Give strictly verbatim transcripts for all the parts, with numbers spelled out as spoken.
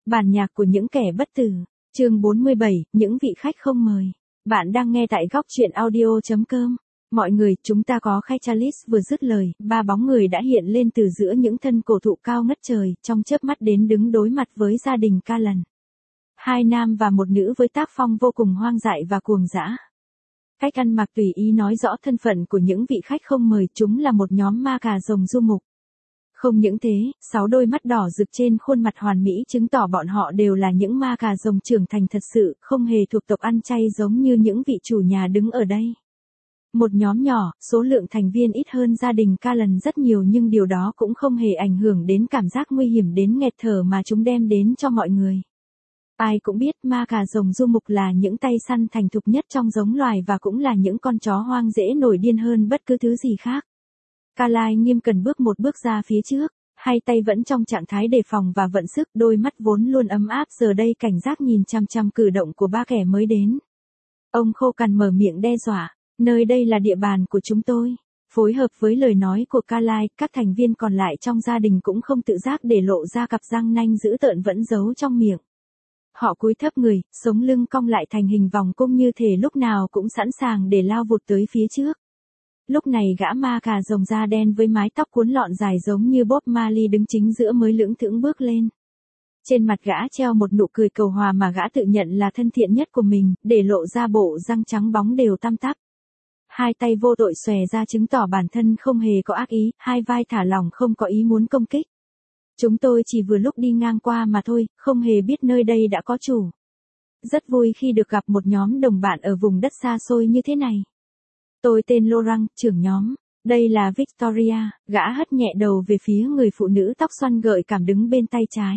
Bản nhạc của những kẻ bất tử. Chương bốn mươi bảy, những vị khách không mời. Bạn đang nghe tại góc truyện audio chấm com. Mọi người, chúng ta có khách. Chalice vừa dứt lời, ba bóng người đã hiện lên từ giữa những thân cổ thụ cao ngất trời, trong chớp mắt đến đứng đối mặt với gia đình Callan. Hai nam và một nữ với tác phong vô cùng hoang dại và cuồng dã. Cách ăn mặc tùy ý nói rõ thân phận của những vị khách không mời, chúng là một nhóm ma cà rồng du mục. Không những thế, sáu đôi mắt đỏ rực trên khuôn mặt hoàn mỹ chứng tỏ bọn họ đều là những ma cà rồng trưởng thành thật sự, không hề thuộc tộc ăn chay giống như những vị chủ nhà đứng ở đây. Một nhóm nhỏ, số lượng thành viên ít hơn gia đình Callan rất nhiều, nhưng điều đó cũng không hề ảnh hưởng đến cảm giác nguy hiểm đến nghẹt thở mà chúng đem đến cho mọi người. Ai cũng biết ma cà rồng du mục là những tay săn thành thục nhất trong giống loài và cũng là những con chó hoang dễ nổi điên hơn bất cứ thứ gì khác. Callan nghiêm cẩn bước một bước ra phía trước, hai tay vẫn trong trạng thái đề phòng và vận sức, đôi mắt vốn luôn ấm áp giờ đây cảnh giác nhìn chăm chăm cử động của ba kẻ mới đến. Ông khô cằn mở miệng đe dọa, nơi đây là địa bàn của chúng tôi. Phối hợp với lời nói của Callan, các thành viên còn lại trong gia đình cũng không tự giác để lộ ra cặp răng nanh dữ tợn vẫn giấu trong miệng. Họ cúi thấp người, sống lưng cong lại thành hình vòng cung như thể lúc nào cũng sẵn sàng để lao vụt tới phía trước. Lúc này gã ma cà rồng da đen với mái tóc cuốn lọn dài giống như Bob Marley đứng chính giữa mới lững thững bước lên. Trên mặt gã treo một nụ cười cầu hòa mà gã tự nhận là thân thiện nhất của mình, để lộ ra bộ răng trắng bóng đều tăm tắp. Hai tay vô tội xòe ra chứng tỏ bản thân không hề có ác ý, hai vai thả lỏng không có ý muốn công kích. Chúng tôi chỉ vừa lúc đi ngang qua mà thôi, không hề biết nơi đây đã có chủ. Rất vui khi được gặp một nhóm đồng bạn ở vùng đất xa xôi như thế này. Tôi tên Laurent, trưởng nhóm. Đây là Victoria. Gã hất nhẹ đầu về phía người phụ nữ tóc xoăn gợi cảm đứng bên tay trái.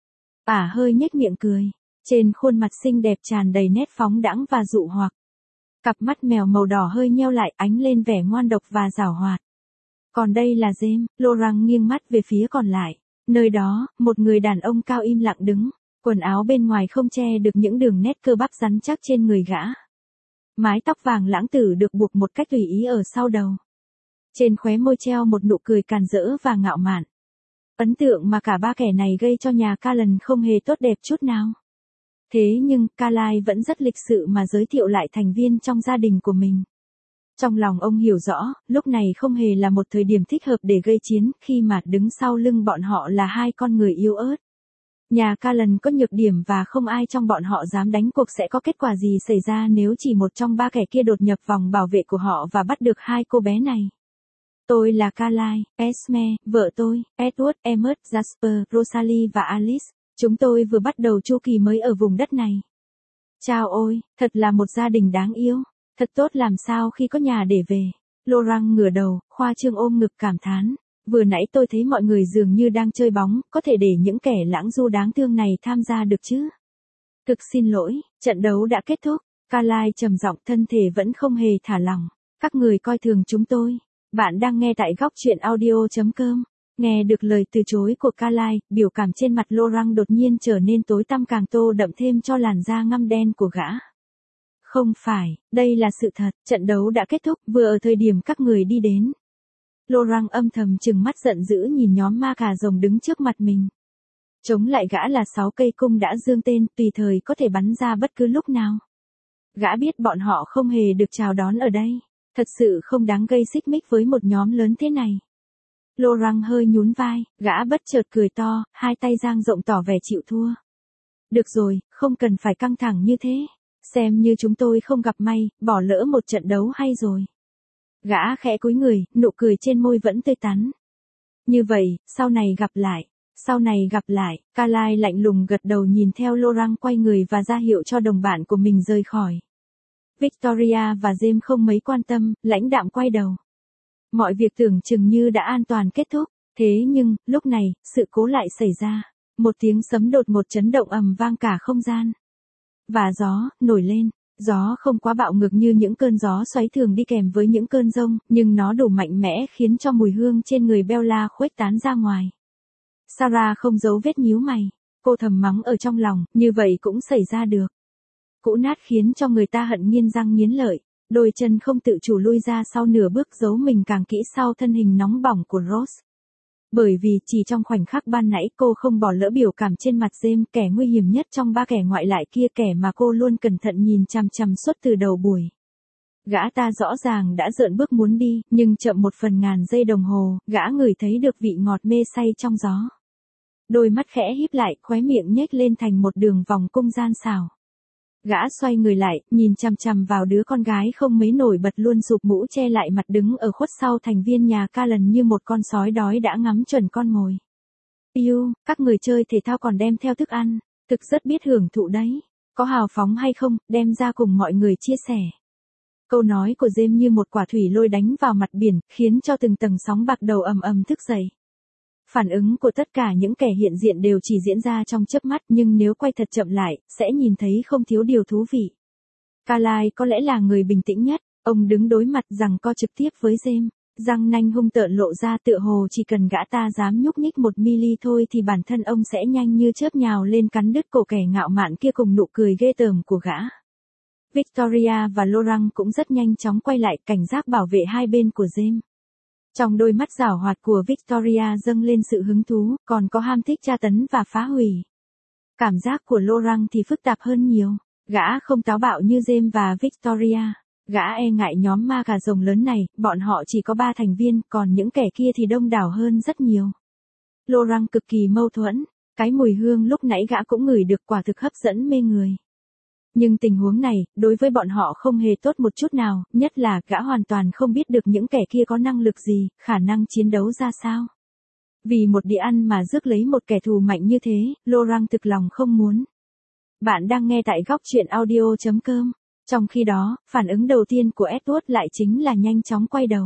Ả hơi nhếch miệng cười. Trên khuôn mặt xinh đẹp tràn đầy nét phóng đãng và dụ hoặc. Cặp mắt mèo màu đỏ hơi nheo lại ánh lên vẻ ngoan độc và giảo hoạt. Còn đây là James. Laurent nghiêng mắt về phía còn lại. Nơi đó, một người đàn ông cao im lặng đứng. Quần áo bên ngoài không che được những đường nét cơ bắp rắn chắc trên người gã. Mái tóc vàng lãng tử được buộc một cách tùy ý ở sau đầu. Trên khóe môi treo một nụ cười càn rỡ và ngạo mạn. Ấn tượng mà cả ba kẻ này gây cho nhà Callan không hề tốt đẹp chút nào. Thế nhưng, Callan vẫn rất lịch sự mà giới thiệu lại thành viên trong gia đình của mình. Trong lòng ông hiểu rõ, lúc này không hề là một thời điểm thích hợp để gây chiến, khi mà đứng sau lưng bọn họ là hai con người yếu ớt. Nhà Callan có nhược điểm và không ai trong bọn họ dám đánh cuộc sẽ có kết quả gì xảy ra nếu chỉ một trong ba kẻ kia đột nhập vòng bảo vệ của họ và bắt được hai cô bé này. Tôi là Callan, Esme, vợ tôi, Edward, Emmett, Jasper, Rosalie và Alice. Chúng tôi vừa bắt đầu chu kỳ mới ở vùng đất này. Chao ôi, thật là một gia đình đáng yêu. Thật tốt làm sao khi có nhà để về. Laurent ngửa đầu, khoa trương ôm ngực cảm thán. Vừa nãy tôi thấy mọi người dường như đang chơi bóng, có thể để những kẻ lãng du đáng thương này tham gia được chứ? Thực xin lỗi, trận đấu đã kết thúc. Callan trầm giọng, thân thể vẫn không hề thả lỏng. Các người coi thường chúng tôi. Bạn đang nghe tại góc truyện audio chấm com. Nghe được lời từ chối của Callan, biểu cảm trên mặt Laurent đột nhiên trở nên tối tăm càng tô đậm thêm cho làn da ngăm đen của gã. Không phải, đây là sự thật, trận đấu đã kết thúc vừa ở thời điểm các người đi đến. Laurent âm thầm trừng mắt giận dữ nhìn nhóm ma cà rồng đứng trước mặt mình. Chống lại gã là sáu cây cung đã dương tên, tùy thời có thể bắn ra bất cứ lúc nào. Gã biết bọn họ không hề được chào đón ở đây, thật sự không đáng gây xích mích với một nhóm lớn thế này. Laurent hơi nhún vai, gã bất chợt cười to, hai tay dang rộng tỏ vẻ chịu thua. Được rồi, không cần phải căng thẳng như thế. Xem như chúng tôi không gặp may, bỏ lỡ một trận đấu hay rồi. Gã khẽ cúi người, nụ cười trên môi vẫn tươi tắn. Như vậy, sau này gặp lại. Sau này gặp lại. Callan lạnh lùng gật đầu nhìn theo Laurent quay người và ra hiệu cho đồng bạn của mình rời khỏi. Victoria và James không mấy quan tâm, lãnh đạm quay đầu. Mọi việc tưởng chừng như đã an toàn kết thúc. Thế nhưng, lúc này, sự cố lại xảy ra. Một tiếng sấm đột ngột chấn động ầm vang cả không gian. Và gió, nổi lên. Gió không quá bạo ngược như những cơn gió xoáy thường đi kèm với những cơn giông, nhưng nó đủ mạnh mẽ khiến cho mùi hương trên người Bella khuếch tán ra ngoài. Sarah không giấu vết nhíu mày. Cô thầm mắng ở trong lòng, như vậy cũng xảy ra được. Cũ nát khiến cho người ta hận nghiến răng nghiến lợi. Đôi chân không tự chủ lui ra sau nửa bước giấu mình càng kỹ sau thân hình nóng bỏng của Rose. Bởi vì chỉ trong khoảnh khắc ban nãy cô không bỏ lỡ biểu cảm trên mặt James, kẻ nguy hiểm nhất trong ba kẻ ngoại lại kia, kẻ mà cô luôn cẩn thận nhìn chằm chằm suốt từ đầu buổi. Gã ta rõ ràng đã dợn bước muốn đi, nhưng chậm một phần ngàn giây đồng hồ, gã ngửi thấy được vị ngọt mê say trong gió. Đôi mắt khẽ híp lại, khóe miệng nhếch lên thành một đường vòng cung gian xảo. Gã xoay người lại, nhìn chằm chằm vào đứa con gái không mấy nổi bật luôn rụp mũ che lại mặt đứng ở khuất sau thành viên nhà Callan như một con sói đói đã ngắm chuẩn con mồi. Yêu, các người chơi thể thao còn đem theo thức ăn, thực rất biết hưởng thụ đấy. Có hào phóng hay không, đem ra cùng mọi người chia sẻ. Câu nói của James như một quả thủy lôi đánh vào mặt biển, khiến cho từng tầng sóng bạc đầu ầm ầm thức dậy. Phản ứng của tất cả những kẻ hiện diện đều chỉ diễn ra trong chớp mắt, nhưng nếu quay thật chậm lại, sẽ nhìn thấy không thiếu điều thú vị. Carlyle có lẽ là người bình tĩnh nhất, ông đứng đối mặt giằng co trực tiếp với James, răng nanh hung tợn lộ ra tựa hồ chỉ cần gã ta dám nhúc nhích một mi-li thôi thì bản thân ông sẽ nhanh như chớp nhào lên cắn đứt cổ kẻ ngạo mạn kia cùng nụ cười ghê tởm của gã. Victoria và Laurent cũng rất nhanh chóng quay lại, cảnh giác bảo vệ hai bên của James. Trong đôi mắt giảo hoạt của Victoria dâng lên sự hứng thú, còn có ham thích tra tấn và phá hủy. Cảm giác của Laurent thì phức tạp hơn nhiều. Gã không táo bạo như James và Victoria. Gã e ngại nhóm ma cà rồng lớn này, bọn họ chỉ có ba thành viên, còn những kẻ kia thì đông đảo hơn rất nhiều. Laurent cực kỳ mâu thuẫn, cái mùi hương lúc nãy gã cũng ngửi được quả thực hấp dẫn mê người. Nhưng tình huống này, đối với bọn họ không hề tốt một chút nào, nhất là gã hoàn toàn không biết được những kẻ kia có năng lực gì, khả năng chiến đấu ra sao. Vì một đĩa ăn mà rước lấy một kẻ thù mạnh như thế, Laurent thực lòng không muốn. Bạn đang nghe tại góc truyện audio chấm com. Trong khi đó, phản ứng đầu tiên của Edward lại chính là nhanh chóng quay đầu.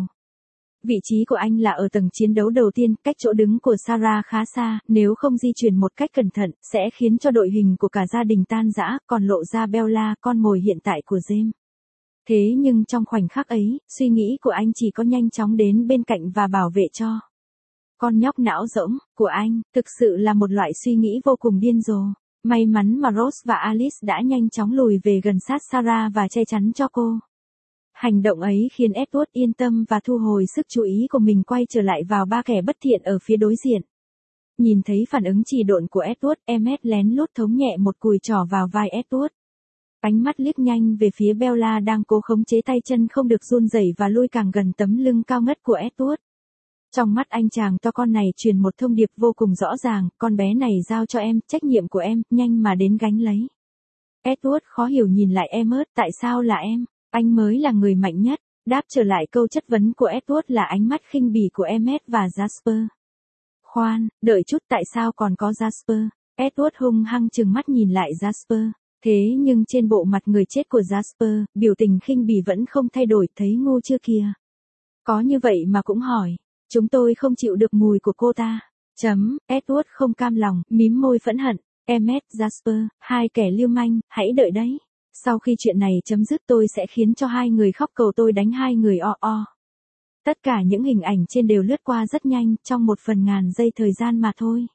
Vị trí của anh là ở tầng chiến đấu đầu tiên, cách chỗ đứng của Sarah khá xa, nếu không di chuyển một cách cẩn thận, sẽ khiến cho đội hình của cả gia đình tan rã, còn lộ ra Bella, con mồi hiện tại của James. Thế nhưng trong khoảnh khắc ấy, suy nghĩ của anh chỉ có nhanh chóng đến bên cạnh và bảo vệ cho. Con nhóc não rỗng của anh, thực sự là một loại suy nghĩ vô cùng điên rồ. May mắn mà Rose và Alice đã nhanh chóng lùi về gần sát Sarah và che chắn cho cô. Hành động ấy khiến Edward yên tâm và thu hồi sức chú ý của mình quay trở lại vào ba kẻ bất thiện ở phía đối diện. Nhìn thấy phản ứng trì độn của Edward, Emmet lén lút thống nhẹ một cùi trỏ vào vai Edward. Ánh mắt liếc nhanh về phía Bella đang cố khống chế tay chân không được run rẩy và lui càng gần tấm lưng cao ngất của Edward. Trong mắt anh chàng to con này truyền một thông điệp vô cùng rõ ràng, con bé này giao cho em, trách nhiệm của em, nhanh mà đến gánh lấy. Edward khó hiểu nhìn lại Emmet, tại sao là em? Anh mới là người mạnh nhất. Đáp trở lại câu chất vấn của Edward là ánh mắt khinh bỉ của Emmet và Jasper. Khoan, đợi chút, tại sao còn có Jasper? Edward hung hăng trừng mắt nhìn lại Jasper. Thế nhưng trên bộ mặt người chết của Jasper, biểu tình khinh bỉ vẫn không thay đổi, thấy ngu chưa kìa. Có như vậy mà cũng hỏi. Chúng tôi không chịu được mùi của cô ta. Chấm, Edward không cam lòng, mím môi phẫn hận. Emmet, Jasper, hai kẻ lưu manh, hãy đợi đấy. Sau khi chuyện này chấm dứt tôi sẽ khiến cho hai người khóc cầu tôi đánh hai người o o. Tất cả những hình ảnh trên đều lướt qua rất nhanh, trong một phần ngàn giây thời gian mà thôi.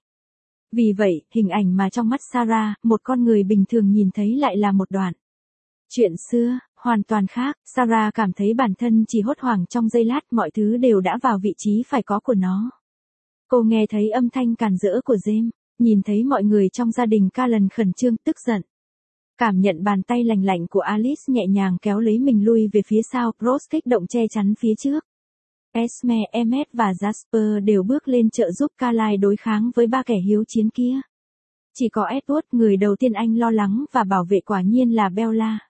Vì vậy, hình ảnh mà trong mắt Sarah, một con người bình thường nhìn thấy lại là một đoạn chuyện xưa, hoàn toàn khác. Sarah cảm thấy bản thân chỉ hốt hoảng trong giây lát, mọi thứ đều đã vào vị trí phải có của nó. Cô nghe thấy âm thanh càn rỡ của James, nhìn thấy mọi người trong gia đình Callan khẩn trương, tức giận. Cảm nhận bàn tay lành lạnh của Alice nhẹ nhàng kéo lấy mình lui về phía sau, Rose kích động che chắn phía trước. Esme, Emmet và Jasper đều bước lên trợ giúp Carlyle đối kháng với ba kẻ hiếu chiến kia. Chỉ có Edward, người đầu tiên anh lo lắng và bảo vệ quả nhiên là Bella.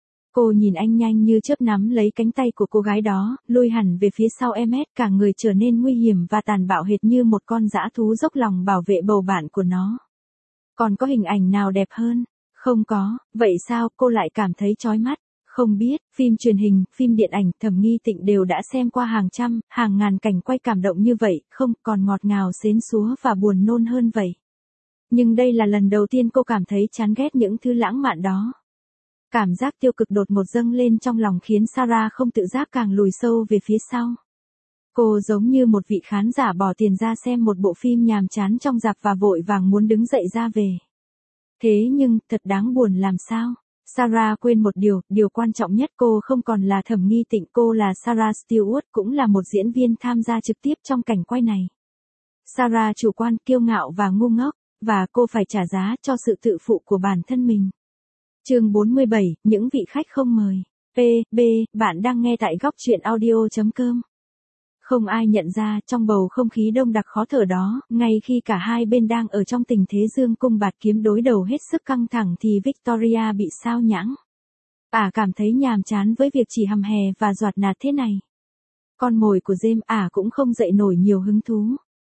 Cô nhìn anh nhanh như chớp nắm lấy cánh tay của cô gái đó, lùi hẳn về phía sau Emmet, cả người trở nên nguy hiểm và tàn bạo hệt như một con dã thú dốc lòng bảo vệ bầu bạn của nó. Còn có hình ảnh nào đẹp hơn? Không có, vậy sao cô lại cảm thấy chói mắt? Không biết, phim truyền hình, phim điện ảnh, Thẩm Nghi Tịnh đều đã xem qua hàng trăm, hàng ngàn cảnh quay cảm động như vậy, không còn ngọt ngào xến xúa và buồn nôn hơn vậy. Nhưng đây là lần đầu tiên cô cảm thấy chán ghét những thứ lãng mạn đó. Cảm giác tiêu cực đột ngột dâng lên trong lòng khiến Sarah không tự giác càng lùi sâu về phía sau. Cô giống như một vị khán giả bỏ tiền ra xem một bộ phim nhàm chán trong rạp và vội vàng muốn đứng dậy ra về. Thế nhưng, thật đáng buồn làm sao? Sarah quên một điều, điều quan trọng nhất, cô không còn là Thẩm Nghi Tịnh, cô là Sarah Stewart, cũng là một diễn viên tham gia trực tiếp trong cảnh quay này. Sarah chủ quan, kiêu ngạo và ngu ngốc, và cô phải trả giá cho sự tự phụ của bản thân mình. Chương bốn mươi bảy, những vị khách không mời. P, B, bạn đang nghe tại góc truyện audio chấm com. Không ai nhận ra trong bầu không khí đông đặc khó thở đó, ngay khi cả hai bên đang ở trong tình thế dương cung bạt kiếm đối đầu hết sức căng thẳng thì Victoria bị sao nhãng. Ả cảm thấy nhàm chán với việc chỉ hầm hè và doạt nạt thế này. Con mồi của James Ả cũng không dậy nổi nhiều hứng thú.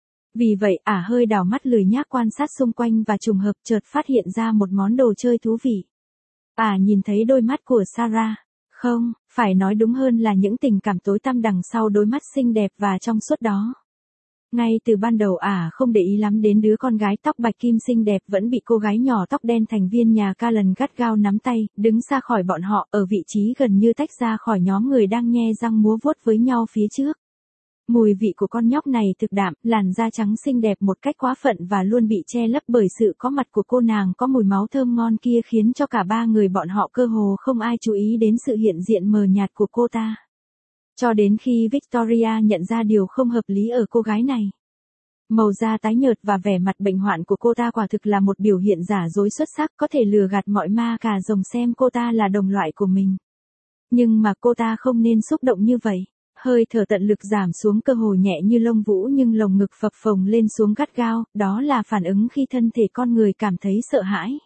Vì vậy Ả hơi đảo mắt lười nhác quan sát xung quanh và trùng hợp chợt phát hiện ra một món đồ chơi thú vị. Ả nhìn thấy đôi mắt của Sarah. Không, phải nói đúng hơn là những tình cảm tối tăm đằng sau đôi mắt xinh đẹp và trong suốt đó. Ngay từ ban đầu Ả không để ý lắm đến đứa con gái tóc bạch kim xinh đẹp vẫn bị cô gái nhỏ tóc đen thành viên nhà Callan gắt gao nắm tay, đứng xa khỏi bọn họ ở vị trí gần như tách ra khỏi nhóm người đang nhe răng múa vuốt với nhau phía trước. Mùi vị của con nhóc này thực đạm, làn da trắng xinh đẹp một cách quá phận và luôn bị che lấp bởi sự có mặt của cô nàng có mùi máu thơm ngon kia khiến cho cả ba người bọn họ cơ hồ không ai chú ý đến sự hiện diện mờ nhạt của cô ta. Cho đến khi Victoria nhận ra điều không hợp lý ở cô gái này. Màu da tái nhợt và vẻ mặt bệnh hoạn của cô ta quả thực là một biểu hiện giả dối xuất sắc có thể lừa gạt mọi ma cà rồng xem cô ta là đồng loại của mình. Nhưng mà cô ta không nên xúc động như vậy. Hơi thở tận lực giảm xuống cơ hồ nhẹ như lông vũ nhưng lồng ngực phập phồng lên xuống gắt gao, đó là phản ứng khi thân thể con người cảm thấy sợ hãi.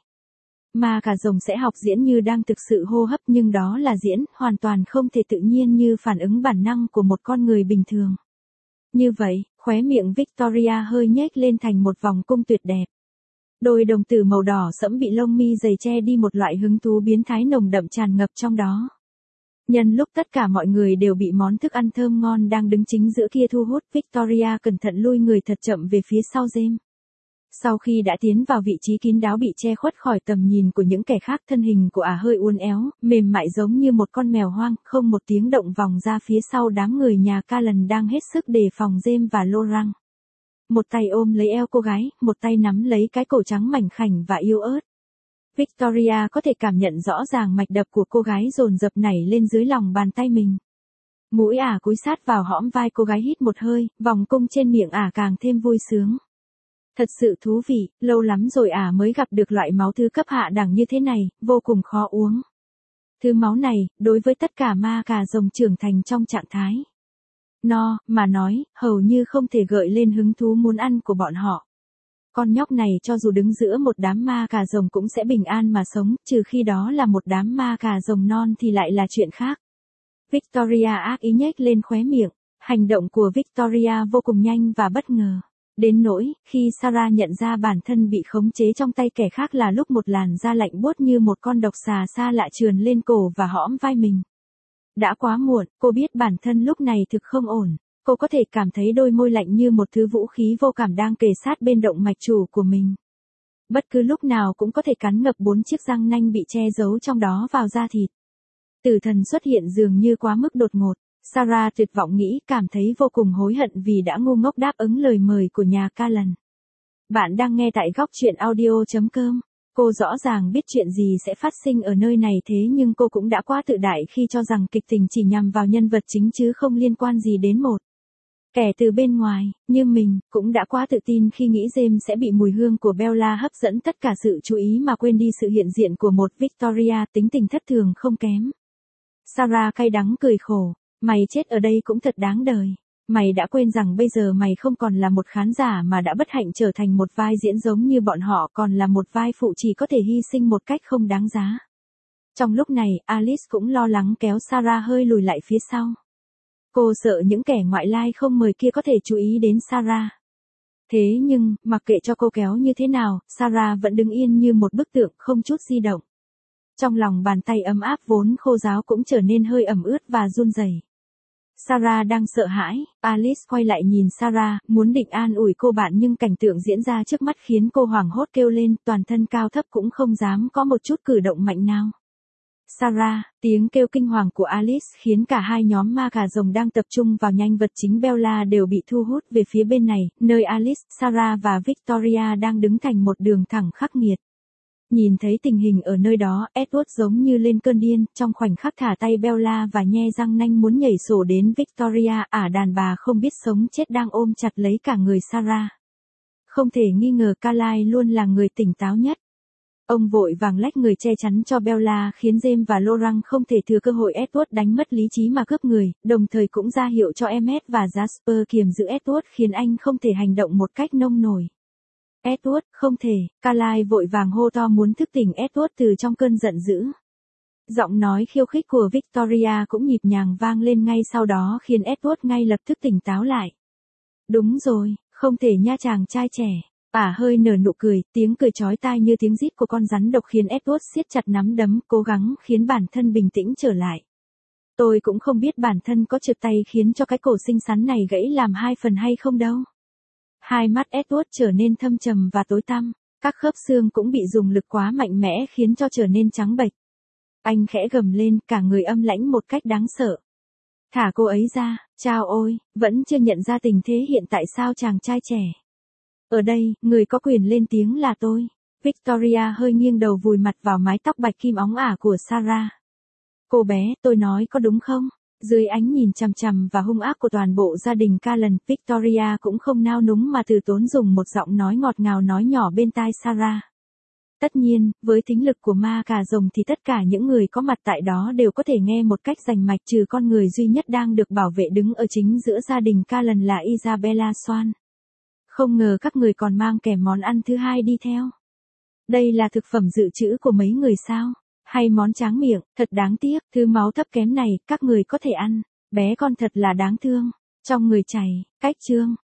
Ma cà rồng sẽ học diễn như đang thực sự hô hấp nhưng đó là diễn, hoàn toàn không thể tự nhiên như phản ứng bản năng của một con người bình thường. Như vậy, khóe miệng Victoria hơi nhếch lên thành một vòng cung tuyệt đẹp. Đôi đồng tử màu đỏ sẫm bị lông mi dày che đi một loại hứng thú biến thái nồng đậm tràn ngập trong đó. Nhân lúc tất cả mọi người đều bị món thức ăn thơm ngon đang đứng chính giữa kia thu hút, Victoria cẩn thận lui người thật chậm về phía sau James. Sau khi đã tiến vào vị trí kín đáo bị che khuất khỏi tầm nhìn của những kẻ khác, thân hình của Ả hơi uốn éo, mềm mại giống như một con mèo hoang, không một tiếng động vòng ra phía sau đám người nhà Callan đang hết sức đề phòng James và Laurent. Một tay ôm lấy eo cô gái, một tay nắm lấy cái cổ trắng mảnh khảnh và yếu ớt. Victoria có thể cảm nhận rõ ràng mạch đập của cô gái dồn dập nảy lên dưới lòng bàn tay mình. Mũi Ả cúi sát vào hõm vai cô gái hít một hơi, vòng cung trên miệng Ả càng thêm vui sướng. Thật sự thú vị, lâu lắm rồi Ả mới gặp được loại máu thứ cấp hạ đẳng như thế này, vô cùng khó uống. Thứ máu này, đối với tất cả ma cà rồng trưởng thành trong trạng thái no, mà nói, hầu như không thể gợi lên hứng thú muốn ăn của bọn họ. Con nhóc này cho dù đứng giữa một đám ma cà rồng cũng sẽ bình an mà sống, trừ khi đó là một đám ma cà rồng non thì lại là chuyện khác. Victoria ác ý nhếch lên khóe miệng, hành động của Victoria vô cùng nhanh và bất ngờ. Đến nỗi, khi Sarah nhận ra bản thân bị khống chế trong tay kẻ khác là lúc một làn da lạnh buốt như một con độc xà xa lạ trườn lên cổ và hõm vai mình. Đã quá muộn, cô biết bản thân lúc này thực không ổn. Cô có thể cảm thấy đôi môi lạnh như một thứ vũ khí vô cảm đang kề sát bên động mạch chủ của mình. Bất cứ lúc nào cũng có thể cắn ngập bốn chiếc răng nanh bị che giấu trong đó vào da thịt. Tử thần xuất hiện dường như quá mức đột ngột. Sarah tuyệt vọng nghĩ, cảm thấy vô cùng hối hận vì đã ngu ngốc đáp ứng lời mời của nhà Callan. Bạn đang nghe tại góc truyện audio chấm com. Cô rõ ràng biết chuyện gì sẽ phát sinh ở nơi này thế nhưng cô cũng đã quá tự đại khi cho rằng kịch tình chỉ nhằm vào nhân vật chính chứ không liên quan gì đến một kẻ từ bên ngoài, như mình, cũng đã quá tự tin khi nghĩ James sẽ bị mùi hương của Bella hấp dẫn tất cả sự chú ý mà quên đi sự hiện diện của một Victoria tính tình thất thường không kém. Sarah cay đắng cười khổ, mày chết ở đây cũng thật đáng đời. Mày đã quên rằng bây giờ mày không còn là một khán giả mà đã bất hạnh trở thành một vai diễn giống như bọn họ còn là một vai phụ chỉ có thể hy sinh một cách không đáng giá. Trong lúc này, Alice cũng lo lắng kéo Sarah hơi lùi lại phía sau. Cô sợ những kẻ ngoại lai không mời kia có thể chú ý đến Sarah. Thế nhưng, mặc kệ cho cô kéo như thế nào, Sarah vẫn đứng yên như một bức tượng không chút di động. Trong lòng bàn tay ấm áp vốn khô ráo cũng trở nên hơi ẩm ướt và run rẩy. Sarah đang sợ hãi, Alice quay lại nhìn Sarah, muốn định an ủi cô bạn nhưng cảnh tượng diễn ra trước mắt khiến cô hoảng hốt kêu lên, toàn thân cao thấp cũng không dám có một chút cử động mạnh nào. Sarah, tiếng kêu kinh hoàng của Alice khiến cả hai nhóm ma cà rồng đang tập trung vào nhanh vật chính Bella đều bị thu hút về phía bên này, nơi Alice, Sarah và Victoria đang đứng thành một đường thẳng khắc nghiệt. Nhìn thấy tình hình ở nơi đó, Edward giống như lên cơn điên, trong khoảnh khắc thả tay Bella và nhe răng nanh muốn nhảy sổ đến Victoria, ả đàn bà không biết sống chết đang ôm chặt lấy cả người Sarah. Không thể nghi ngờ Carlisle luôn là người tỉnh táo nhất. Ông vội vàng lách người che chắn cho Bella khiến James và Laurent không thể thừa cơ hội Edward đánh mất lý trí mà cướp người, đồng thời cũng ra hiệu cho Emmet và Jasper kiềm giữ Edward khiến anh không thể hành động một cách nông nổi. Edward, không thể, Carlisle vội vàng hô to muốn thức tỉnh Edward từ trong cơn giận dữ. Giọng nói khiêu khích của Victoria cũng nhịp nhàng vang lên ngay sau đó khiến Edward ngay lập tức tỉnh táo lại. Đúng rồi, không thể nha chàng trai trẻ. Ả hơi nở nụ cười, tiếng cười chói tai như tiếng rít của con rắn độc khiến Edward siết chặt nắm đấm, cố gắng khiến bản thân bình tĩnh trở lại. Tôi cũng không biết bản thân có trượt tay khiến cho cái cổ xinh xắn này gãy làm hai phần hay không đâu. Hai mắt Edward trở nên thâm trầm và tối tăm, các khớp xương cũng bị dùng lực quá mạnh mẽ khiến cho trở nên trắng bệch. Anh khẽ gầm lên, cả người âm lãnh một cách đáng sợ. Thả cô ấy ra, chao ôi, vẫn chưa nhận ra tình thế hiện tại sao chàng trai trẻ. Ở đây, người có quyền lên tiếng là tôi. Victoria hơi nghiêng đầu vùi mặt vào mái tóc bạch kim óng ả của Sarah. Cô bé, tôi nói có đúng không? Dưới ánh nhìn chằm chằm và hung ác của toàn bộ gia đình Callan, Victoria cũng không nao núng mà từ tốn dùng một giọng nói ngọt ngào nói nhỏ bên tai Sarah. Tất nhiên, với thính lực của ma cà rồng thì tất cả những người có mặt tại đó đều có thể nghe một cách rành mạch trừ con người duy nhất đang được bảo vệ đứng ở chính giữa gia đình Callan là Isabella Swan. Không ngờ các người còn mang kèm món ăn thứ hai đi theo. Đây là thực phẩm dự trữ của mấy người sao? Hay món tráng miệng, thật đáng tiếc, thứ máu thấp kém này, các người có thể ăn. Bé con thật là đáng thương. Trong người chảy, cách chương.